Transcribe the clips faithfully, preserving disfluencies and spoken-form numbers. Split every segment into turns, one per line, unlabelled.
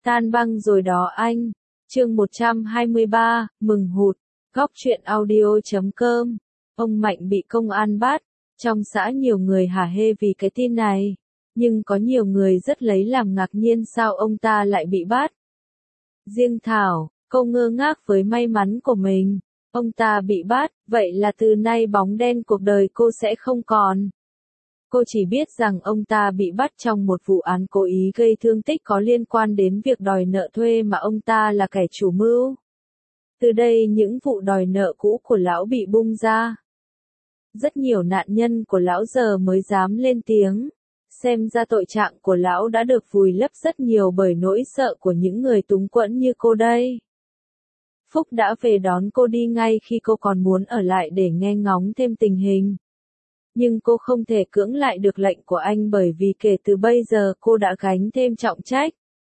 Tan băng rồi đó anh. Chương một trăm hai mươi ba, mừng hụt. Góc truyện audio chấm com. Ông Mạnh bị công an bắt. Trong xã nhiều người hả hê vì cái tin này. Nhưng có nhiều người rất lấy làm ngạc nhiên sao ông ta lại bị bắt. Riêng Thảo, cô ngơ ngác với may mắn của mình. Ông ta bị bắt, vậy là từ nay bóng đen cuộc đời cô sẽ không còn. Cô chỉ biết rằng ông ta bị bắt trong một vụ án cố ý gây thương tích có liên quan đến việc đòi nợ thuê mà ông ta là kẻ chủ mưu. Từ đây những vụ đòi nợ cũ của lão bị bung ra. Rất nhiều nạn nhân của lão giờ mới dám lên tiếng. Xem ra tội trạng của lão đã được vùi lấp rất nhiều bởi nỗi sợ của những người túng quẫn như cô đây. Phúc đã về đón cô đi ngay khi cô còn muốn ở lại để nghe ngóng thêm tình hình. Nhưng cô không thể cưỡng lại được lệnh của anh bởi vì kể từ bây giờ cô đã gánh thêm trọng trách.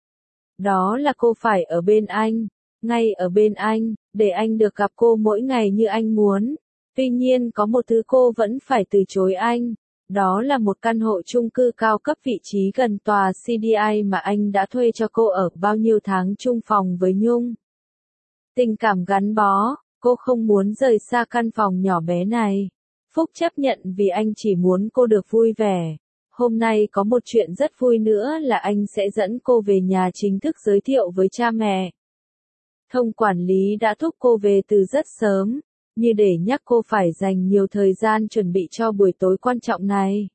Đó là cô phải ở bên anh, ngay ở bên anh, để anh được gặp cô mỗi ngày như anh muốn. Tuy nhiên có một thứ cô vẫn phải từ chối anh. Đó là một căn hộ chung cư cao cấp vị trí gần tòa xê đê i mà anh đã thuê cho cô ở bao nhiêu tháng chung phòng với Nhung. Tình cảm gắn bó, cô không muốn rời xa căn phòng nhỏ bé này. Phúc chấp nhận vì anh chỉ muốn cô được vui vẻ. Hôm nay có một chuyện rất vui nữa là anh sẽ dẫn cô về nhà chính thức giới thiệu với cha mẹ. Thông quản lý đã thúc cô về từ rất sớm, như để nhắc cô phải dành nhiều thời gian chuẩn bị cho buổi tối quan trọng này.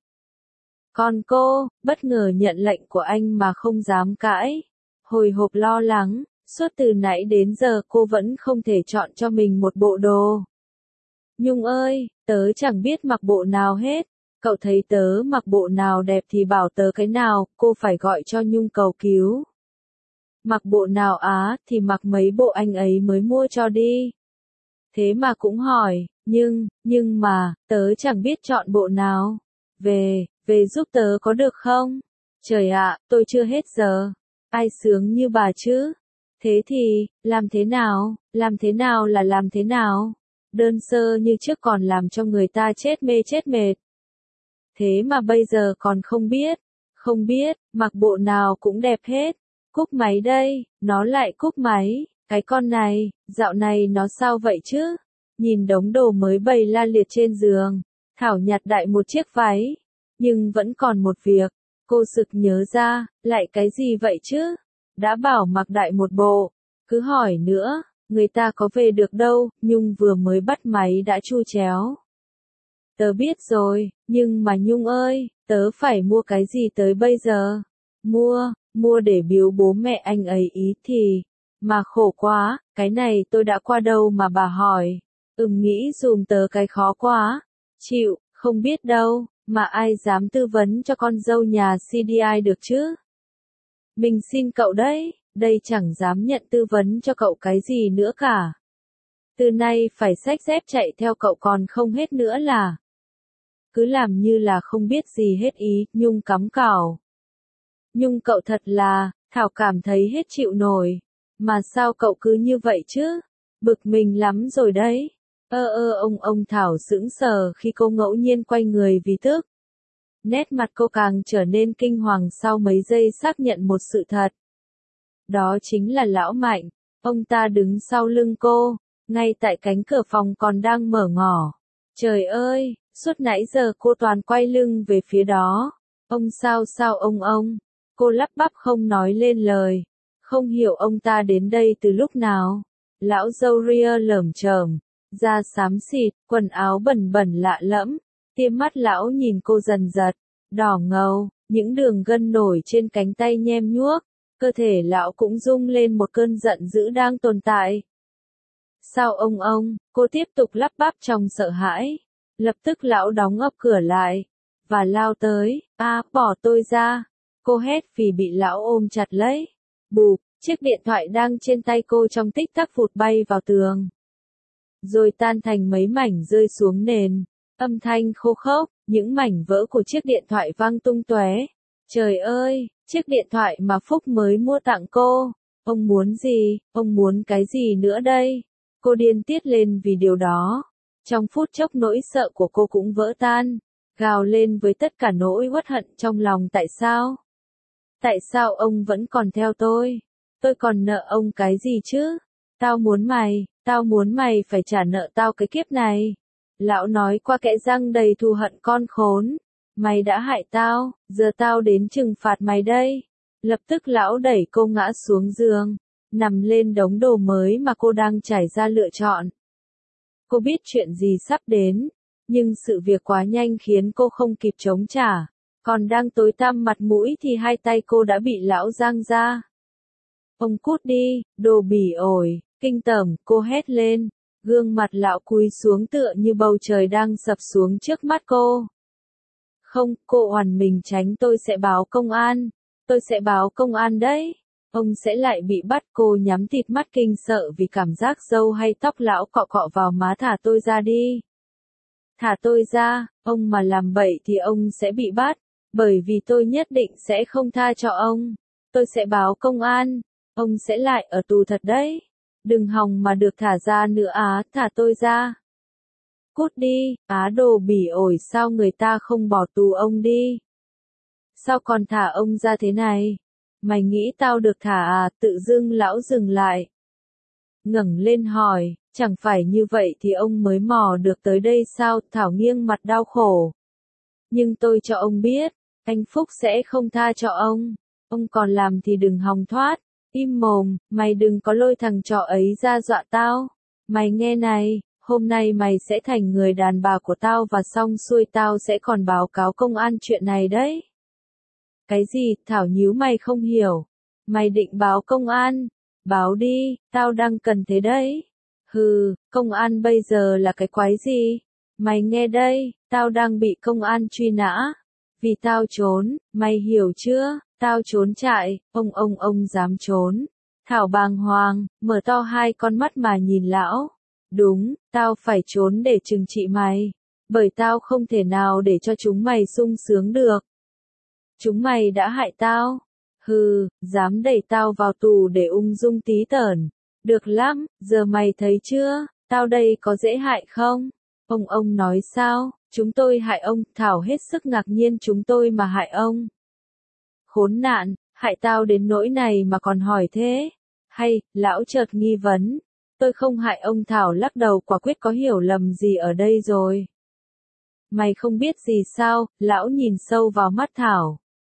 Còn cô, bất ngờ nhận lệnh của anh mà không dám cãi. Hồi hộp lo lắng, suốt từ nãy đến giờ cô vẫn không thể chọn cho mình một bộ đồ. Nhung ơi, tớ chẳng biết mặc bộ nào hết. Cậu thấy tớ mặc bộ nào đẹp thì bảo tớ cái nào, cô phải gọi cho Nhung cầu cứu. Mặc bộ nào á, thì mặc mấy bộ anh ấy mới mua cho đi. Thế mà cũng hỏi, nhưng, nhưng mà, tớ chẳng biết chọn bộ nào. Về, về giúp tớ có được không? Trời ạ, tôi chưa hết giờ. Ai sướng như bà chứ? Thế thì, làm thế nào, làm thế nào là làm thế nào? Đơn sơ như trước còn làm cho người ta chết mê chết mệt. Thế mà bây giờ còn không biết, không biết, mặc bộ nào cũng đẹp hết. Cúc máy đây, nó lại cúc máy, cái con này, dạo này nó sao vậy chứ? Nhìn đống đồ mới bày la liệt trên giường, Thảo nhặt đại một chiếc váy, nhưng vẫn còn một việc, cô sực nhớ ra, lại cái gì vậy chứ? Đã bảo mặc đại một bộ, cứ hỏi nữa. Người ta có về được đâu, Nhung vừa mới bắt máy đã chu chéo. Tớ biết rồi, nhưng mà Nhung ơi, tớ phải mua cái gì tới bây giờ? Mua, mua để biếu bố mẹ anh ấy ý thì, mà khổ quá, cái này tôi đã qua đâu mà bà hỏi. Ừm nghĩ dùm tớ cái khó quá. Chịu, không biết đâu, mà ai dám tư vấn cho con dâu nhà xê đê i được chứ? Mình xin cậu đấy. Đây chẳng dám nhận tư vấn cho cậu cái gì nữa cả. Từ nay phải xách dép chạy theo cậu còn không hết nữa là. Cứ làm như là không biết gì hết ý, Nhung cắm cào. Nhung cậu thật là, Thảo cảm thấy hết chịu nổi. Mà sao cậu cứ như vậy chứ? Bực mình lắm rồi đấy. Ơ ơ ông ông Thảo sững sờ khi cô ngẫu nhiên quay người vì tức. Nét mặt cô càng trở nên kinh hoàng sau mấy giây xác nhận một sự thật. Đó chính là lão Mạnh, ông ta đứng sau lưng cô, ngay tại cánh cửa phòng còn đang mở ngỏ. Trời ơi, suốt nãy giờ cô toàn quay lưng về phía đó. Ông sao sao ông ông, cô lắp bắp không nói lên lời, không hiểu ông ta đến đây từ lúc nào. Lão râu ria lởm chởm, da xám xịt, quần áo bẩn bẩn lạ lẫm, tiêm mắt lão nhìn cô dần dật, đỏ ngầu, những đường gân nổi trên cánh tay nhem nhuốc. Cơ thể lão cũng rung lên một cơn giận dữ đang tồn tại. Sao ông ông, cô tiếp tục lắp bắp trong sợ hãi. Lập tức lão đóng ập cửa lại, và lao tới, a bỏ tôi ra. Cô hét vì bị lão ôm chặt lấy. Bụp, chiếc điện thoại đang trên tay cô trong tích tắc vụt bay vào tường. Rồi tan thành mấy mảnh rơi xuống nền, âm thanh khô khốc, những mảnh vỡ của chiếc điện thoại văng tung tóe. Trời ơi! Chiếc điện thoại mà Phúc mới mua tặng cô. Ông muốn gì? Ông muốn cái gì nữa đây? Cô điên tiết lên vì điều đó. Trong phút chốc nỗi sợ của cô cũng vỡ tan. Gào lên với tất cả nỗi uất hận trong lòng tại sao? Tại sao ông vẫn còn theo tôi? Tôi còn nợ ông cái gì chứ? Tao muốn mày, tao muốn mày phải trả nợ tao cái kiếp này. Lão nói qua kẽ răng đầy thù hận con khốn. Mày đã hại tao, giờ tao đến trừng phạt mày đây. Lập tức lão đẩy cô ngã xuống giường, nằm lên đống đồ mới mà cô đang trải ra lựa chọn. Cô biết chuyện gì sắp đến, nhưng sự việc quá nhanh khiến cô không kịp chống trả. Còn đang tối tăm mặt mũi thì hai tay cô đã bị lão giang ra. Ông cút đi, đồ bỉ ổi, kinh tởm, cô hét lên. Gương mặt lão cúi xuống tựa như bầu trời đang sập xuống trước mắt cô. Không, cô oằn mình tránh, tôi sẽ báo công an. Tôi sẽ báo công an đấy. Ông sẽ lại bị bắt. Cô nhắm tịt mắt kinh sợ vì cảm giác râu hay tóc lão cọ cọ vào má. Thả tôi ra đi. Thả tôi ra, ông mà làm bậy thì ông sẽ bị bắt. Bởi vì tôi nhất định sẽ không tha cho ông. Tôi sẽ báo công an. Ông sẽ lại ở tù thật đấy. Đừng hòng mà được thả ra nữa á, thả tôi ra. Cút đi, á đồ bỉ ổi, sao người ta không bỏ tù ông đi? Sao còn thả ông ra thế này? Mày nghĩ tao được thả à? Tự dưng lão dừng lại. Ngẩng lên hỏi, chẳng phải như vậy thì ông mới mò được tới đây sao? Thảo nghiêng mặt đau khổ. Nhưng tôi cho ông biết, anh Phúc sẽ không tha cho ông. Ông còn làm thì đừng hòng thoát. Im mồm, mày đừng có lôi thằng trọ ấy ra dọa tao. Mày nghe này, hôm nay mày sẽ thành người đàn bà của tao và xong xuôi tao sẽ còn báo cáo công an chuyện này đấy. Cái gì? Thảo nhíu mày không hiểu. Mày định báo công an? Báo đi, tao đang cần thế đấy. Hừ, công an bây giờ là cái quái gì? Mày nghe đây, tao đang bị công an truy nã. Vì tao trốn, mày hiểu chưa? Tao trốn chạy, ông ông ông dám trốn. Thảo bàng hoàng, mở to hai con mắt mà nhìn lão. Đúng, tao phải trốn để trừng trị mày. Bởi tao không thể nào để cho chúng mày sung sướng được. Chúng mày đã hại tao. Hừ, dám đẩy tao vào tù để ung dung tí tởn. Được lắm, giờ mày thấy chưa, tao đây có dễ hại không? Ông ông nói sao, chúng tôi hại ông? Thảo hết sức ngạc nhiên, chúng tôi mà hại ông. Khốn nạn, hại tao đến nỗi này mà còn hỏi thế. Hay, lão chợt nghi vấn. Tôi không hại ông. Thảo lắc đầu, quả quyết có hiểu lầm gì ở đây rồi. Mày không biết gì sao? Lão nhìn sâu vào mắt Thảo.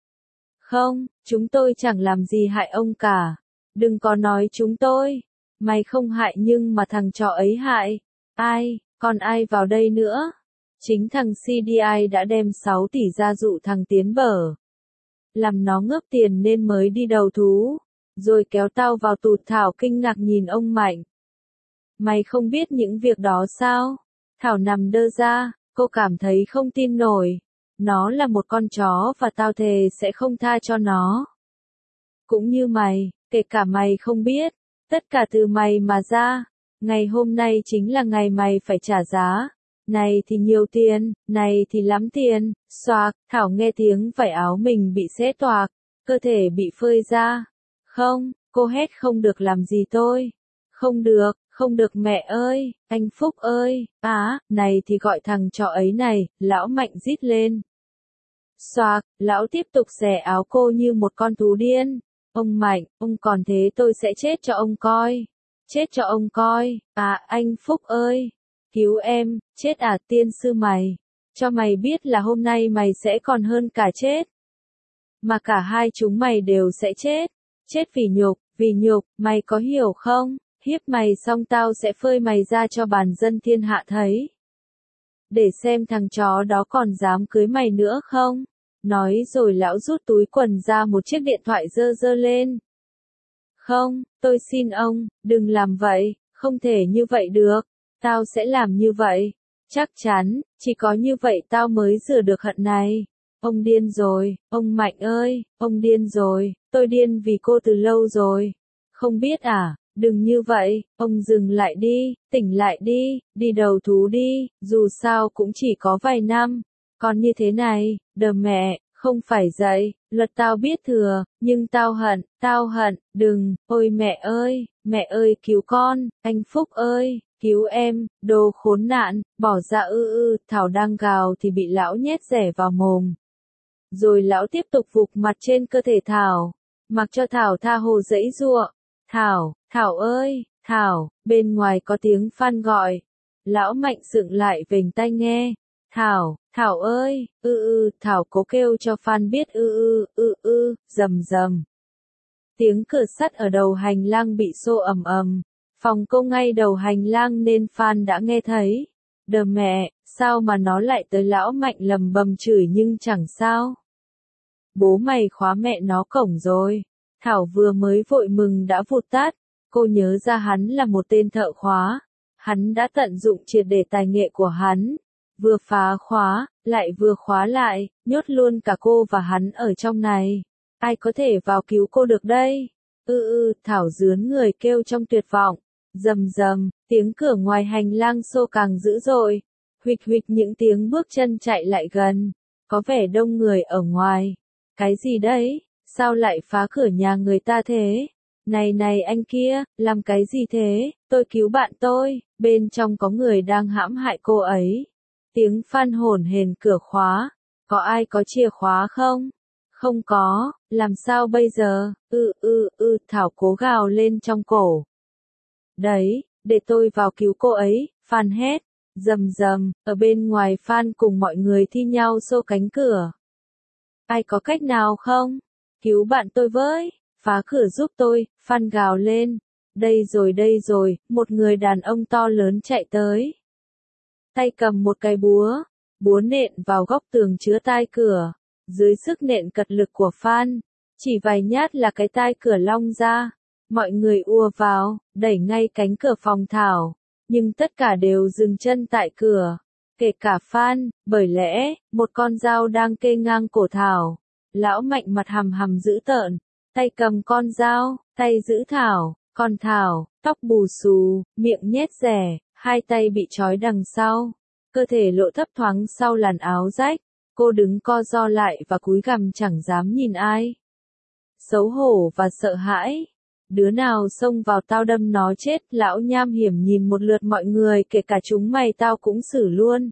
Không, chúng tôi chẳng làm gì hại ông cả. Đừng có nói chúng tôi. Mày không hại nhưng mà thằng trọ ấy hại. Ai, còn ai vào đây nữa? Chính thằng xê đê i đã đem sáu tỷ ra dụ thằng Tiến bở. Làm nó ngớp tiền nên mới đi đầu thú. Rồi kéo tao vào tù. Thảo kinh ngạc nhìn ông Mạnh. Mày không biết những việc đó sao? Thảo nằm đơ ra, cô cảm thấy không tin nổi. Nó là một con chó và tao thề sẽ không tha cho nó. Cũng như mày, kể cả mày không biết. Tất cả từ mày mà ra. Ngày hôm nay chính là ngày mày phải trả giá. Này thì nhiều tiền, này thì lắm tiền. Xoạc, Thảo nghe tiếng vải áo mình bị xé toạc. Cơ thể bị phơi ra. Không, cô hét, không được làm gì tôi. Không được, không được mẹ ơi, anh Phúc ơi, á, này thì gọi thằng trọ ấy này, lão Mạnh rít lên. Xoạc, lão tiếp tục xẻ áo cô như một con thú điên. Ông Mạnh, ông còn thế tôi sẽ chết cho ông coi. Chết cho ông coi, à, anh Phúc ơi. Cứu em, chết à? Tiên sư mày. Cho mày biết là hôm nay mày sẽ còn hơn cả chết. Mà cả hai chúng mày đều sẽ chết. Chết vì nhục, vì nhục, mày có hiểu không? Hiếp mày xong tao sẽ phơi mày ra cho bàn dân thiên hạ thấy. Để xem thằng chó đó còn dám cưới mày nữa không? Nói rồi lão rút túi quần ra một chiếc điện thoại giơ giơ lên. Không, tôi xin ông, đừng làm vậy, không thể như vậy được. Tao sẽ làm như vậy. Chắc chắn, chỉ có như vậy tao mới rửa được hận này. Ông điên rồi, ông Mạnh ơi, ông điên rồi, tôi điên vì cô từ lâu rồi. Không biết à, đừng như vậy, ông dừng lại đi, tỉnh lại đi, đi đầu thú đi, dù sao cũng chỉ có vài năm. Còn như thế này, đờ mẹ, không phải dạy, luật tao biết thừa, nhưng tao hận, tao hận, đừng, ôi mẹ ơi, mẹ ơi cứu con, anh Phúc ơi. Cứu em, đồ khốn nạn, bỏ ra ư ư, Thảo đang gào thì bị lão nhét rẻ vào mồm. Rồi lão tiếp tục vụt mặt trên cơ thể Thảo. mặc cho Thảo tha hồ giãy giụa. Thảo, Thảo ơi, Thảo, bên ngoài có tiếng Phan gọi. Lão Mạnh dựng lại vểnh tai nghe. Thảo, Thảo ơi, ư ư, Thảo cố kêu cho Phan biết ư ư, ư ư, rầm rầm. Tiếng cửa sắt ở đầu hành lang bị xô ầm ầm. Phòng cô ngay đầu hành lang nên Phan đã nghe thấy. Đờ mẹ, sao mà nó lại tới Lão Mạnh lầm bầm chửi nhưng chẳng sao. Bố mày khóa mẹ nó cổng rồi. Thảo vừa mới vội mừng đã vụt tắt. Cô nhớ ra hắn là một tên thợ khóa. Hắn đã tận dụng triệt để tài nghệ của hắn. Vừa phá khóa, lại vừa khóa lại, nhốt luôn cả cô và hắn ở trong này. Ai có thể vào cứu cô được đây? Ư ư, Thảo rướn người kêu trong tuyệt vọng. Rầm rầm, tiếng cửa ngoài hành lang xô càng dữ dội. Huỵch huỵch những tiếng bước chân chạy lại gần. Có vẻ đông người ở ngoài. Cái gì đấy? Sao lại phá cửa nhà người ta thế? Này này anh kia, làm cái gì thế? Tôi cứu bạn tôi, bên trong có người đang hãm hại cô ấy. Tiếng Phan hổn hển cửa khóa. Có ai có chìa khóa không? Không có, làm sao bây giờ? Ư ư ư, Thảo cố gào lên trong cổ. Đấy, để tôi vào cứu cô ấy, Phan hét. Rầm rầm, ở bên ngoài Phan cùng mọi người thi nhau xô cánh cửa. Ai có cách nào không? Cứu bạn tôi với, phá cửa giúp tôi, Phan gào lên. Đây rồi đây rồi, một người đàn ông to lớn chạy tới. Tay cầm một cái búa, búa nện vào góc tường chứa tai cửa. Dưới sức nện cật lực của Phan, chỉ vài nhát là cái tai cửa long ra. Mọi người ùa vào, đẩy ngay cánh cửa phòng Thảo. Nhưng tất cả đều dừng chân tại cửa. Kể cả Phan, bởi lẽ, một con dao đang kê ngang cổ Thảo. Lão Mạnh mặt hầm hầm dữ tợn, tay cầm con dao, tay giữ Thảo. Còn Thảo, tóc bù xù, miệng nhét rẻ, hai tay bị trói đằng sau. Cơ thể lộ thấp thoáng sau làn áo rách. Cô đứng co ro lại và cúi gằm chẳng dám nhìn ai. Xấu hổ và sợ hãi. Đứa nào xông vào tao đâm nó chết. Lão nham hiểm nhìn một lượt mọi người, kể cả chúng mày tao cũng xử luôn.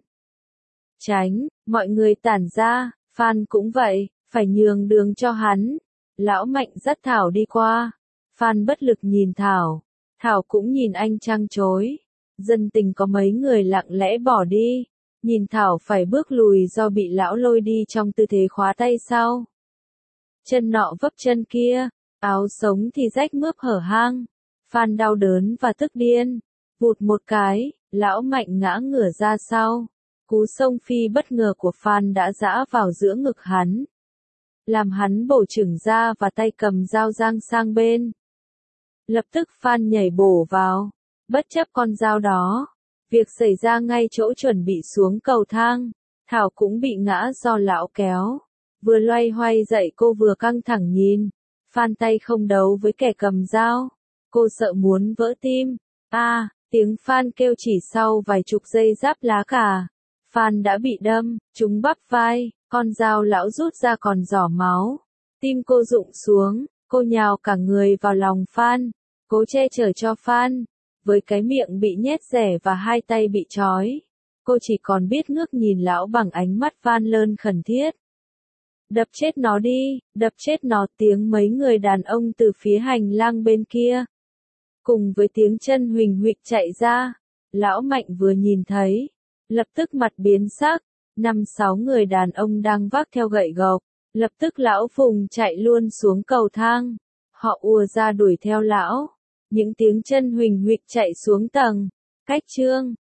Tránh, mọi người tản ra. Phan cũng vậy, phải nhường đường cho hắn. Lão Mạnh dắt Thảo đi qua. Phan bất lực nhìn Thảo. Thảo cũng nhìn anh trăng trối. Dân tình có mấy người lặng lẽ bỏ đi. Nhìn Thảo phải bước lùi do bị lão lôi đi trong tư thế khóa tay sau. Chân nọ vấp chân kia, áo sống thì rách mướp hở hang. Phan đau đớn và tức điên. Vụt một cái, lão Mạnh ngã ngửa ra sau. Cú xông phi bất ngờ của Phan đã giã vào giữa ngực hắn. Làm hắn bổ chưởng ra và tay cầm dao giang sang bên. Lập tức Phan nhảy bổ vào. Bất chấp con dao đó. Việc xảy ra ngay chỗ chuẩn bị xuống cầu thang. Thảo cũng bị ngã do lão kéo. Vừa loay hoay dậy cô vừa căng thẳng nhìn. Phan tay không đấu với kẻ cầm dao. Cô sợ muốn vỡ tim. A, à, tiếng Phan kêu chỉ sau vài chục giây giáp lá cà. Phan đã bị đâm, trúng bắp vai, con dao lão rút ra còn giỏ máu. Tim cô rụng xuống, cô nhào cả người vào lòng Phan. Cố che chở cho Phan. Với cái miệng bị nhét rẻ và hai tay bị trói. Cô chỉ còn biết ngước nhìn lão bằng ánh mắt van lơn khẩn thiết. Đập chết nó đi, đập chết nó, tiếng mấy người đàn ông từ phía hành lang bên kia. Cùng với tiếng chân huỳnh huỵch chạy ra. Lão Mạnh vừa nhìn thấy. Lập tức mặt biến sắc. Năm sáu người đàn ông đang vác theo gậy gộc. Lập tức lão Phùng chạy luôn xuống cầu thang. Họ ùa ra đuổi theo lão. Những tiếng chân huỳnh huỵch chạy xuống tầng. Cách trương,